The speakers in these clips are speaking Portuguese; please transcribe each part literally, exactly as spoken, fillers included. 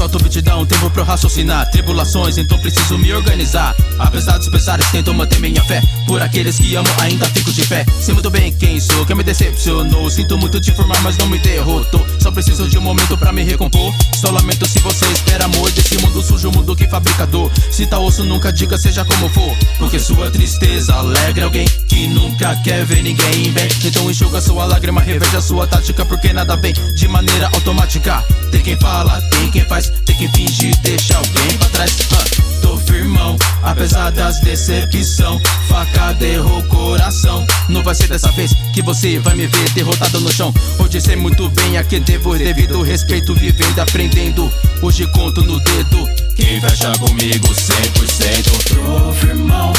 solto vitidão, tempo pra eu raciocinar. Tribulações, então preciso me organizar. Apesar dos pesares, tento manter minha fé. Por aqueles que amo, ainda fico de pé. Sei muito bem quem sou, quem me decepcionou. Sinto muito te informar, mas não me derrotou. Só preciso de um momento pra me recompor. Só lamento se você espera amor desse mundo sujo, mundo que fabrica dor. Se tá osso, nunca diga seja como for, porque sua tristeza alegra alguém que nunca quer ver ninguém bem. Então enxuga sua lágrima, reveja sua tática, porque nada vem de maneira automática. Tem quem fala, tem quem faz, tem quem finge, deixa alguém pra trás. uh, Tô firmão, apesar das decepção. Facada errou o coração. Não vai ser dessa vez que você vai me ver derrotado no chão. Hoje sei muito bem a que devo, devido respeito, vivendo, aprendendo. Hoje conto no dedo quem fecha comigo cem por cento. Tô firmão,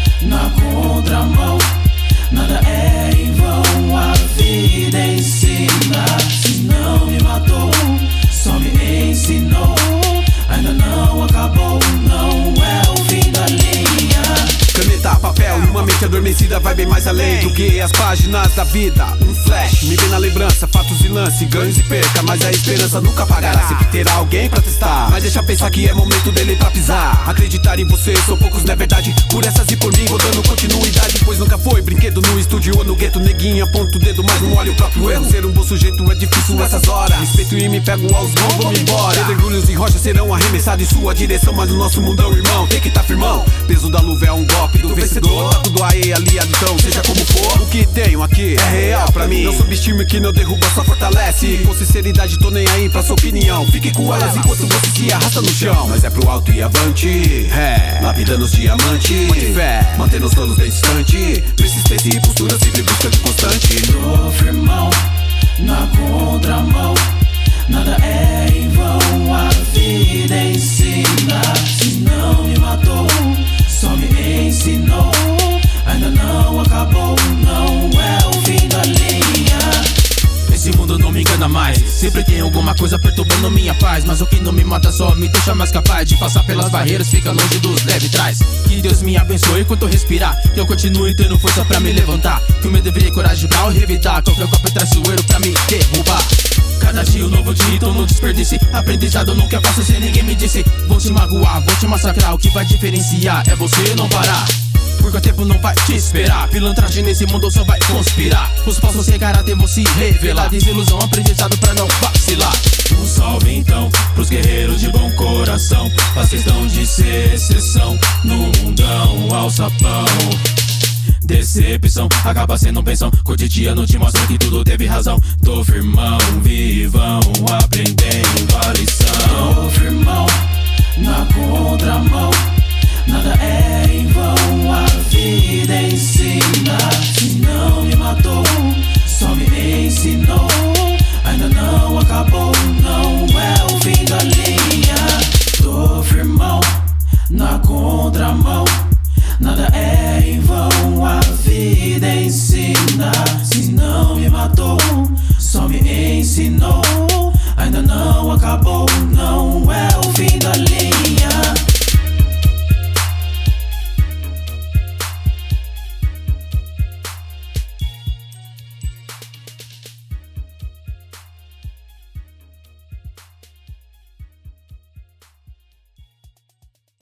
na contramão. Nada é em vão, a vida ensina. Se não me matou, só me ensinou. Ainda não acabou, não é o fim da linha. Caneta, papel e uma mente adormecida vai bem mais além do que as páginas da vida. Um flash, me vem na lembrança, fatos e lance, ganhos e perca, mas a esperança nunca pagará. Sempre terá alguém pra testar, mas deixa pensar que é momento dele pra pisar. Acreditar em você, são poucos na verdade. Por essas e por mim, vou dando continuidade. Pois nunca foi brinquedo no estúdio ou no gueto. Neguinha, aponta o dedo, mas não olha o próprio erro. Ser um bom sujeito é difícil nessas horas. Respeito e me pego aos mãos, vou-me embora. Pedregulhos e rochas serão arremessados em sua direção, mas no nosso mundão, irmão, tem que tá firmão. Peso da luva é um golpe do vencedor. Tá tudo aí, aliado, então, seja como for. O que tenho aqui é real pra mim. Não subestime que não derruba, só fortalece. Com sinceridade, tô nem aí pra sua opinião. Fique com elas enquanto você se arrasta no chão. Mas é pro alto e avante, é, lapidando os diamantes. Mande fé, mantendo os donos bem distante. Persistência e postura, sempre busca de constante. Tô firmão, na contramão. Nada é em vão, a vida ensina. Se não me matou, só me ensinou. Ainda não acabou, não é o fim da linha. Esse mundo não me engana mais. Sempre tem alguma coisa perturbando minha paz. Mas o que não me mata só me deixa mais capaz de passar pelas barreiras, fica longe dos leve trás. Que Deus me abençoe enquanto eu respirar, que eu continue tendo força pra me levantar. Que o medo vire coragem pra eu revidar. Qualquer golpe traiçoeiro pra me derrubar. Cada dia um novo dia, então não desperdice. Aprendizado nunca é fácil, sem ninguém me disse. Vou te magoar, vou te massacrar. O que vai diferenciar é você não parar, porque o tempo não vai te esperar. Pilantragem nesse mundo só vai conspirar. Os falsos sem caráter vão se revelar. Desilusão, aprendizado pra não vacilar. Um salve então pros guerreiros de bom coração. Faz questão de ser exceção no mundão ao sapão. Decepção acaba sendo benção. Cotidiano te mostra que tudo teve razão. Tô firmão, vivão, aprendendo.